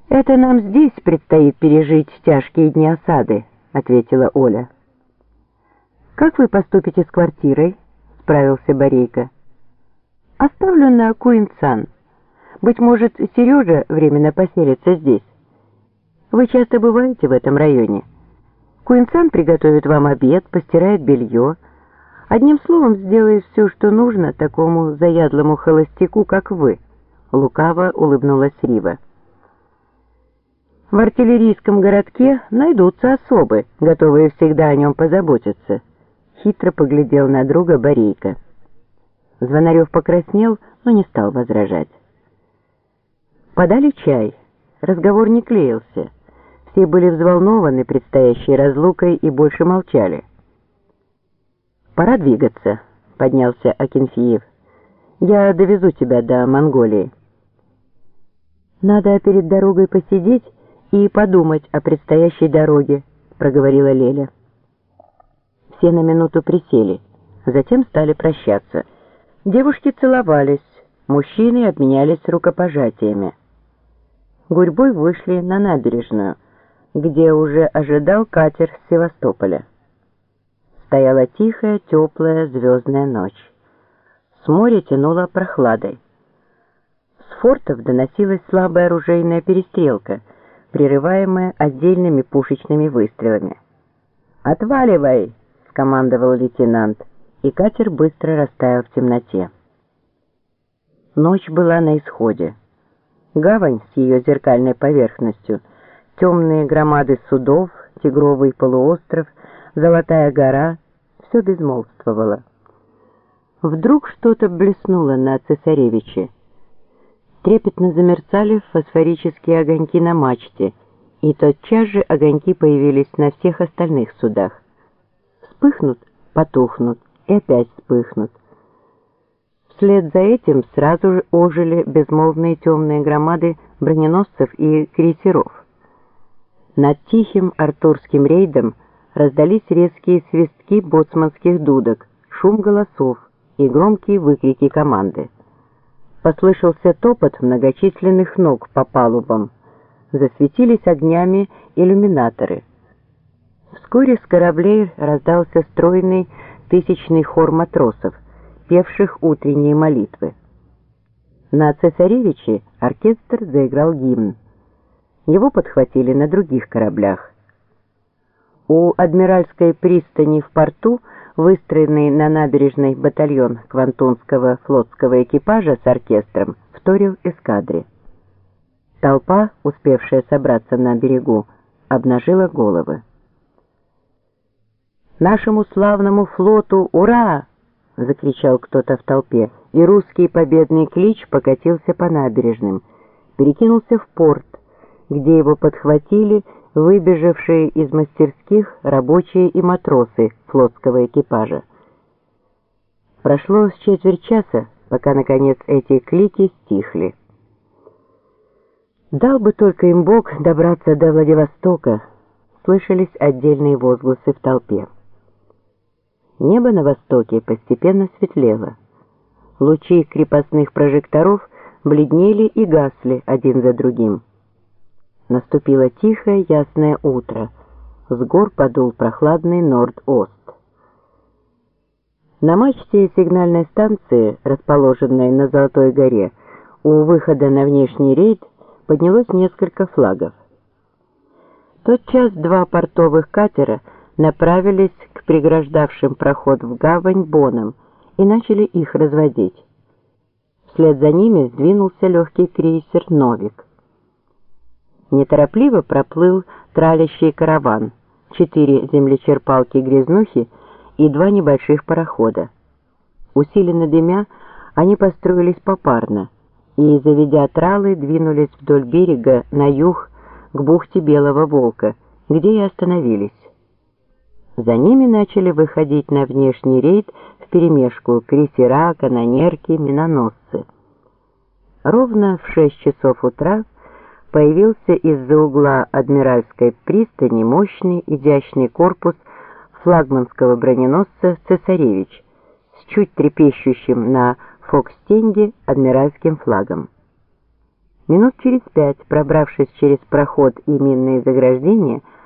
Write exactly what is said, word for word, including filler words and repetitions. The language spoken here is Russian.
«Это нам здесь предстоит пережить тяжкие дни осады», — ответила Оля. «Как вы поступите с квартирой?» — справился Борейко. «Оставлю на Куинсан. Быть может, Сережа временно поселится здесь. Вы часто бываете в этом районе. Куинсан приготовит вам обед, постирает белье. Одним словом, сделает все, что нужно такому заядлому холостяку, как вы», — лукаво улыбнулась Рива. «В артиллерийском городке найдутся особы, готовые всегда о нем позаботиться», — хитро поглядел на друга Борейко. Звонарев покраснел, но не стал возражать. Подали чай. Разговор не клеился. Все были взволнованы предстоящей разлукой и больше молчали. «Пора двигаться», — поднялся Акинфеев. «Я довезу тебя до Монголии». «Надо перед дорогой посидеть и подумать о предстоящей дороге», — проговорила Леля. Все на минуту присели, затем стали прощаться. Девушки целовались, мужчины обменялись рукопожатиями. Гурьбой вышли на набережную, где уже ожидал катер с Севастополя. Стояла тихая, теплая, звездная ночь. С моря тянуло прохладой. С фортов доносилась слабая оружейная перестрелка, прерываемая отдельными пушечными выстрелами. «Отваливай!» — скомандовал лейтенант, и катер быстро растаял в темноте. Ночь была на исходе. Гавань с ее зеркальной поверхностью, темные громады судов, тигровый полуостров, Золотая гора — все безмолвствовало. Вдруг что-то блеснуло на Цесаревиче. Трепетно замерцали фосфорические огоньки на мачте, и тотчас же огоньки появились на всех остальных судах. Вспыхнут, потухнут и опять вспыхнут. Вслед за этим сразу же ожили безмолвные темные громады броненосцев и крейсеров. Над тихим артурским рейдом раздались резкие свистки боцманских дудок, шум голосов и громкие выкрики команды. Послышался топот многочисленных ног по палубам. Засветились огнями иллюминаторы. Вскоре с кораблей раздался стройный тысячный хор матросов, певших утренние молитвы. На Цесаревиче оркестр заиграл гимн. Его подхватили на других кораблях. У Адмиральской пристани в порту выстроенный на набережной батальон Квантунского флотского экипажа с оркестром вторил эскадре. Толпа, успевшая собраться на берегу, обнажила головы. «Нашему славному флоту ура!» — закричал кто-то в толпе, и русский победный клич покатился по набережным, перекинулся в порт, где его подхватили выбежавшие из мастерских рабочие и матросы флотского экипажа. Прошло с четверть часа, пока, наконец, эти клики стихли. «Дал бы только им Бог добраться до Владивостока», — слышались отдельные возгласы в толпе. Небо на востоке постепенно светлело. Лучи крепостных прожекторов бледнели и гасли один за другим. Наступило тихое ясное утро. С гор подул прохладный норд-ост. На мачте сигнальной станции, расположенной на Золотой горе, у выхода на внешний рейд, поднялось несколько флагов. Тотчас два портовых катера направились к преграждавшим проход в гавань бонам и начали их разводить. Вслед за ними сдвинулся легкий крейсер «Новик». Неторопливо проплыл тралящий караван, четыре землечерпалки-грязнухи и два небольших парохода. Усиленно дымя, они построились попарно и, заведя тралы, двинулись вдоль берега на юг к бухте Белого Волка, где и остановились. За ними начали выходить на внешний рейд вперемешку крейсера, канонерки, миноносцы. Ровно в шесть часов утра появился из-за угла Адмиральской пристани мощный изящный корпус флагманского броненосца «Цесаревич» с чуть трепещущим на фокстенде адмиральским флагом. Минут через пять, пробравшись через проход и минные заграждения,